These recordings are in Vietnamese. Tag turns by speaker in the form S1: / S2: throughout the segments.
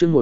S1: chương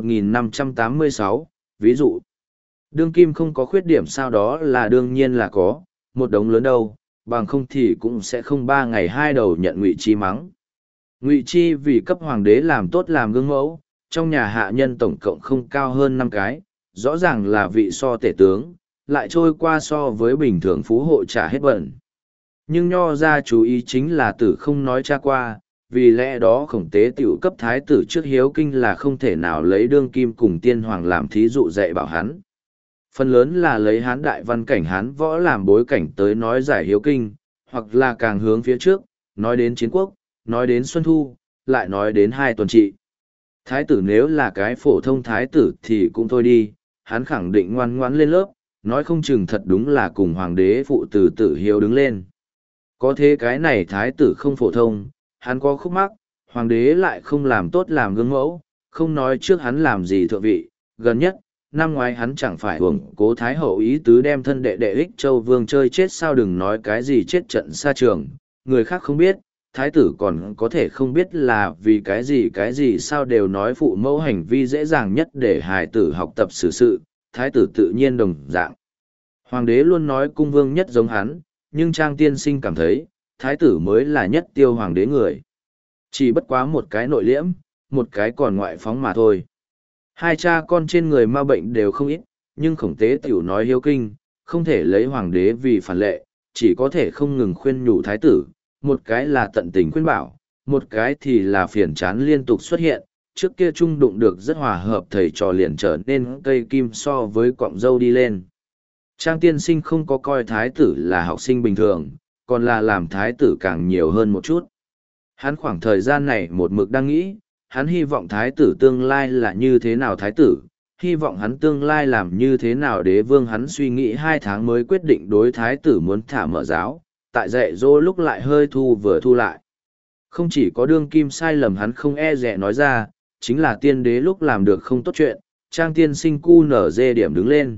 S1: 1586, ví dụ, đương kim không có khuyết điểm sao đó là đương nhiên là có, một đống lớn đâu, bằng không thì cũng sẽ không 3 ngày 2 đầu nhận Ngụy Chi mắng. Ngụy Chi vì cấp hoàng đế làm tốt làm gương mẫu, trong nhà hạ nhân tổng cộng không cao hơn 5 cái, rõ ràng là vị so tể tướng, lại trôi qua so với bình thường phú hộ trả hết bận. Nhưng nho ra chú ý chính là tử không nói cha qua, vì lẽ đó khổng tế tiểu cấp thái tử trước hiếu kinh là không thể nào lấy đương kim cùng tiên hoàng làm thí dụ dạy bảo hắn. Phần lớn là lấy hán đại văn cảnh hán võ làm bối cảnh tới nói giải hiếu kinh, hoặc là càng hướng phía trước, nói đến chiến quốc, nói đến xuân thu, lại nói đến 2 tuần trị. Thái tử nếu là cái phổ thông thái tử thì cũng thôi đi, hắn khẳng định ngoan ngoãn lên lớp, nói không chừng thật đúng là cùng hoàng đế phụ tử tử hiếu đứng lên. Có thế cái này thái tử không phổ thông, hắn có khúc mắc, hoàng đế lại không làm tốt làm gương mẫu, không nói trước hắn làm gì thượng vị, gần nhất, năm ngoái hắn chẳng phải hưởng cố thái hậu ý tứ đem thân đệ đệ ích châu vương chơi chết sao đừng nói cái gì chết trận xa trường, người khác không biết, thái tử còn có thể không biết là vì cái gì sao đều nói phụ mẫu hành vi dễ dàng nhất để hài tử học tập xử sự, thái tử tự nhiên đồng dạng. Hoàng đế luôn nói cung vương nhất giống hắn, nhưng Trang tiên sinh cảm thấy, thái tử mới là nhất tiêu hoàng đế người. Chỉ bất quá một cái nội liễm, một cái còn ngoại phóng mà thôi. Hai cha con trên người ma bệnh đều không ít, nhưng khổng tế tiểu nói hiếu kinh, không thể lấy hoàng đế vì phản lệ, chỉ có thể không ngừng khuyên nhủ thái tử, một cái là tận tình khuyên bảo, một cái thì là phiền chán liên tục xuất hiện, trước kia trung đụng được rất hòa hợp thầy trò liền trở nên cây kim so với cọng dâu đi lên. Trang tiên sinh không có coi thái tử là học sinh bình thường, còn là làm thái tử càng nhiều hơn một chút. Hắn khoảng thời gian này một mực đang nghĩ, hắn hy vọng thái tử tương lai là như thế nào thái tử, hy vọng hắn tương lai làm như thế nào đế vương hắn suy nghĩ 2 tháng mới quyết định đối thái tử muốn thả mở giáo, tại dạy dỗ lúc lại hơi thu vừa thu lại. Không chỉ có đương kim sai lầm hắn không e dè nói ra, chính là tiên đế lúc làm được không tốt chuyện, Trang tiên sinh cu nở dê điểm đứng lên.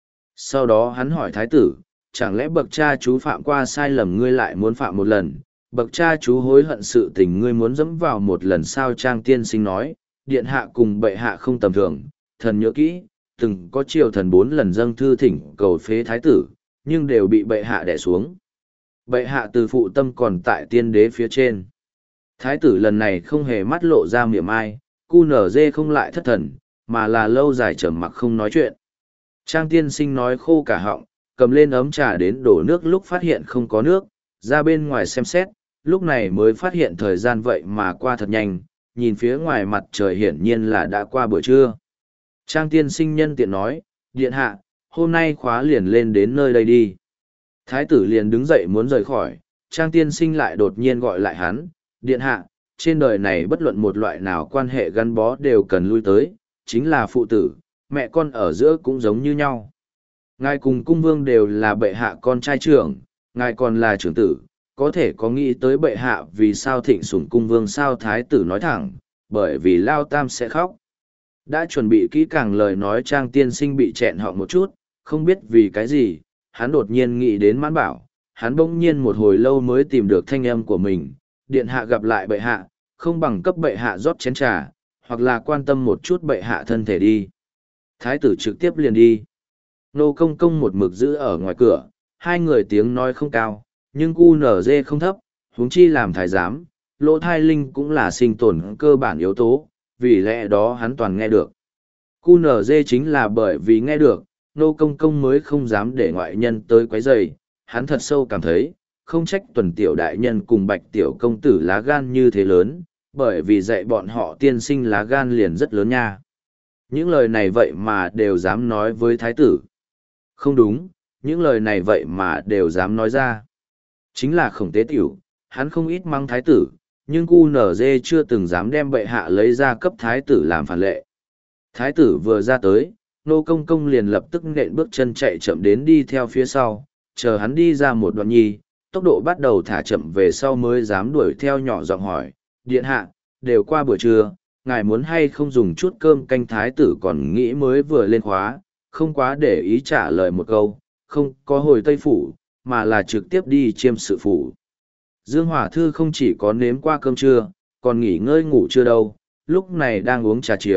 S1: Sau đó hắn hỏi thái tử, chẳng lẽ bậc cha chú phạm qua sai lầm ngươi lại muốn phạm một lần, bậc cha chú hối hận sự tình ngươi muốn dẫm vào một lần sao Trang tiên sinh nói, điện hạ cùng bệ hạ không tầm thường, thần nhớ kỹ, từng có triều thần 4 lần dâng thư thỉnh cầu phế thái tử, nhưng đều bị bệ hạ đè xuống. Bệ hạ từ phụ tâm còn tại tiên đế phía trên. Thái tử lần này không hề mắt lộ ra miệng ai, cu nở dê không lại thất thần, mà là lâu dài trầm mặc không nói chuyện. Trang tiên sinh nói khô cả họng, cầm lên ấm trà đến đổ nước lúc phát hiện không có nước, ra bên ngoài xem xét, lúc này mới phát hiện thời gian vậy mà qua thật nhanh, nhìn phía ngoài mặt trời hiển nhiên là đã qua buổi trưa. Trang tiên sinh nhân tiện nói, điện hạ, hôm nay khóa liền lên đến nơi đây đi. Thái tử liền đứng dậy muốn rời khỏi, Trang tiên sinh lại đột nhiên gọi lại hắn, điện hạ, trên đời này bất luận một loại nào quan hệ gắn bó đều cần lui tới, chính là phụ tử, mẹ con ở giữa cũng giống như nhau. Ngài cùng cung vương đều là bệ hạ con trai trưởng, ngài còn là trưởng tử, có thể có nghĩ tới bệ hạ vì sao thịnh sủng cung vương sao thái tử nói thẳng, bởi vì Lao Tam sẽ khóc. Đã chuẩn bị kỹ càng lời nói Trang tiên sinh bị chẹn họng một chút, không biết vì cái gì, hắn đột nhiên nghĩ đến Mãn Bảo, hắn bỗng nhiên một hồi lâu mới tìm được thanh âm của mình, điện hạ gặp lại bệ hạ, không bằng cấp bệ hạ rót chén trà, hoặc là quan tâm một chút bệ hạ thân thể đi. Thái tử trực tiếp liền đi. Nô công công một mực giữ ở ngoài cửa, hai người tiếng nói không cao, nhưng cu nở dê không thấp, huống chi làm thái giám, lỗ thai linh cũng là sinh tồn cơ bản yếu tố, vì lẽ đó hắn toàn nghe được. Cu nở dê chính là bởi vì nghe được, nô công công mới không dám để ngoại nhân tới quấy rầy, hắn thật sâu cảm thấy, không trách Tuần tiểu đại nhân cùng Bạch tiểu công tử lá gan như thế lớn, bởi vì dạy bọn họ tiên sinh lá gan liền rất lớn nha. Những lời này vậy mà đều dám nói với thái tử. Không đúng, những lời này vậy mà đều dám nói ra. Chính là khổng tế tiểu, hắn không ít mắng thái tử, nhưng cu nở dê chưa từng dám đem bệ hạ lấy ra cấp thái tử làm phản lệ. Thái tử vừa ra tới, nô công công liền lập tức nện bước chân chạy chậm đến đi theo phía sau, chờ hắn đi ra một đoạn nhi, tốc độ bắt đầu thả chậm về sau mới dám đuổi theo nhỏ giọng hỏi, điện hạ, đều qua buổi trưa, ngài muốn hay không dùng chút cơm canh thái tử còn nghĩ mới vừa lên khóa, không quá để ý trả lời một câu, không có hồi Tây Phủ, mà là trực tiếp đi chiêm sự phủ. Dương Hỏa Thư không chỉ có nếm qua cơm trưa, còn nghỉ ngơi ngủ trưa đâu, lúc này đang uống trà chiều,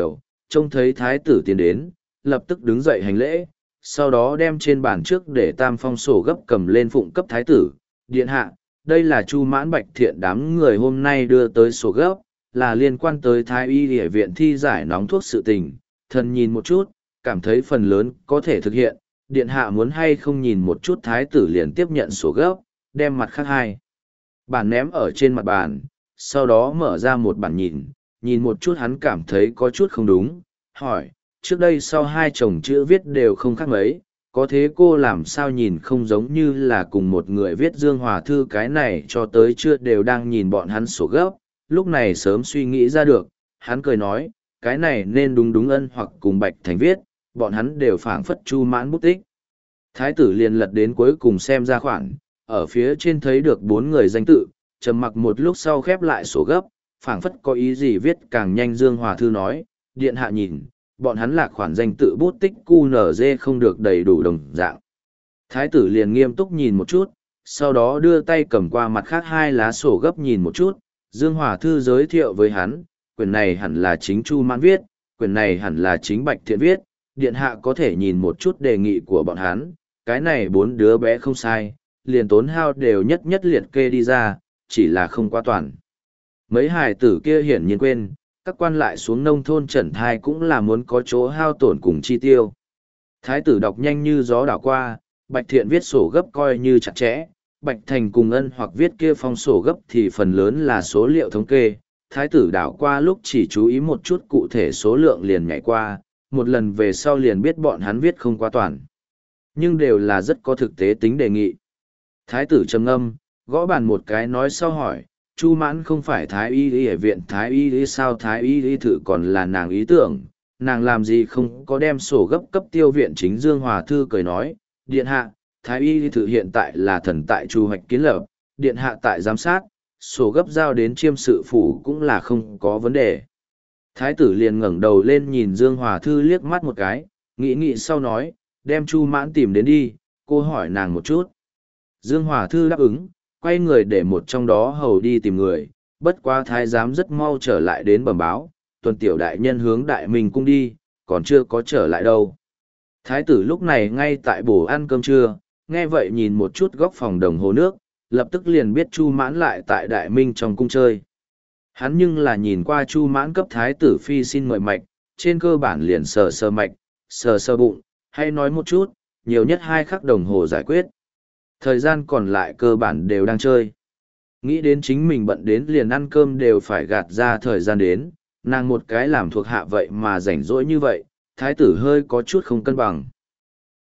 S1: trông thấy thái tử tiến đến, lập tức đứng dậy hành lễ, sau đó đem trên bàn trước để tam phong sổ gấp cầm lên phụng cấp thái tử. Điện hạ, đây là Chu Mãn Bạch Thiện đám người hôm nay đưa tới sổ gấp, là liên quan tới Thái Y Y viện thi giải nóng thuốc sự tình. Thần nhìn một chút, cảm thấy phần lớn có thể thực hiện, điện hạ muốn hay không nhìn một chút. Thái tử liền tiếp nhận sổ gấp, đem mặt khác hai bản ném ở trên mặt bàn, sau đó mở ra một bản nhìn một chút. Hắn cảm thấy có chút không đúng, hỏi, trước đây sau hai chồng chữ viết đều không khác mấy, có thế cô làm sao nhìn không giống như là cùng một người viết Dương Hòa Thư? Cái này cho tới chưa đều đang nhìn bọn hắn sổ gấp, lúc này sớm suy nghĩ ra được. Hắn cười nói, cái này nên đúng Ân hoặc cùng Bạch Thành viết, bọn hắn đều phảng phất Chu Mãn bút tích. Thái tử liền lật đến cuối cùng xem ra khoản, ở phía trên thấy được 4 người danh tự, trầm mặc một lúc sau khép lại sổ gấp, phảng phất có ý gì viết càng nhanh. Dương Hòa Thư nói, điện hạ nhìn, bọn hắn là khoản danh tự bút tích QNZ không được đầy đủ đồng dạng. Thái tử liền nghiêm túc nhìn một chút, sau đó đưa tay cầm qua mặt khác 2 lá sổ gấp nhìn một chút. Dương Hòa Thư giới thiệu với hắn, quyển này hẳn là chính Chu Mãn viết, quyển này hẳn là chính Bạch Thiện viết, điện hạ có thể nhìn một chút đề nghị của bọn hắn, cái này 4 đứa bé không sai, liền tốn hao đều nhất nhất liệt kê đi ra, chỉ là không quá toàn. Mấy hài tử kia hiển nhiên quên, các quan lại xuống nông thôn trần thai cũng là muốn có chỗ hao tổn cùng chi tiêu. Thái tử đọc nhanh như gió đảo qua, Bạch Thiện viết sổ gấp coi như chặt chẽ, Bạch Thành cùng Ân hoặc viết kia phong sổ gấp thì phần lớn là số liệu thống kê. Thái tử đảo qua lúc chỉ chú ý một chút cụ thể số lượng liền nhảy qua, một lần về sau liền biết bọn hắn viết không quá toàn. Nhưng đều là rất có thực tế tính đề nghị. Thái tử trầm ngâm, gõ bàn một cái nói sau hỏi, Chu Mãn không phải Thái Y Y viện Thái Y Y sao? Thái Y Y thử còn là nàng ý tưởng, nàng làm gì không có đem sổ gấp cấp tiêu viện chính. Dương Hòa Thư cười nói, điện hạ, Thái Y Y thử hiện tại là thần tại Chu Hoạch kiến lập, điện hạ tại giám sát, sổ gấp giao đến chiêm sự phủ cũng là không có vấn đề. Thái tử liền ngẩng đầu lên nhìn Dương Hòa Thư liếc mắt một cái, nghĩ sau nói, đem Chu Mãn tìm đến đi, cô hỏi nàng một chút. Dương Hòa Thư đáp ứng, quay người để một trong đó hầu đi tìm người, bất quá thái giám rất mau trở lại đến bẩm báo, Tuần tiểu đại nhân hướng Đại Minh cung đi, còn chưa có trở lại đâu. Thái tử lúc này ngay tại bổ ăn cơm trưa, nghe vậy nhìn một chút góc phòng đồng hồ nước, lập tức liền biết Chu Mãn lại tại Đại Minh trong cung chơi. Hắn nhưng là nhìn qua Chu Mãn cấp thái tử phi xin mời mạch, trên cơ bản liền sờ mạch, sờ bụng, hay nói một chút, nhiều nhất 2 khắc đồng hồ giải quyết. Thời gian còn lại cơ bản đều đang chơi. Nghĩ đến chính mình bận đến liền ăn cơm đều phải gạt ra thời gian đến, nàng một cái làm thuộc hạ vậy mà rảnh rỗi như vậy, thái tử hơi có chút không cân bằng.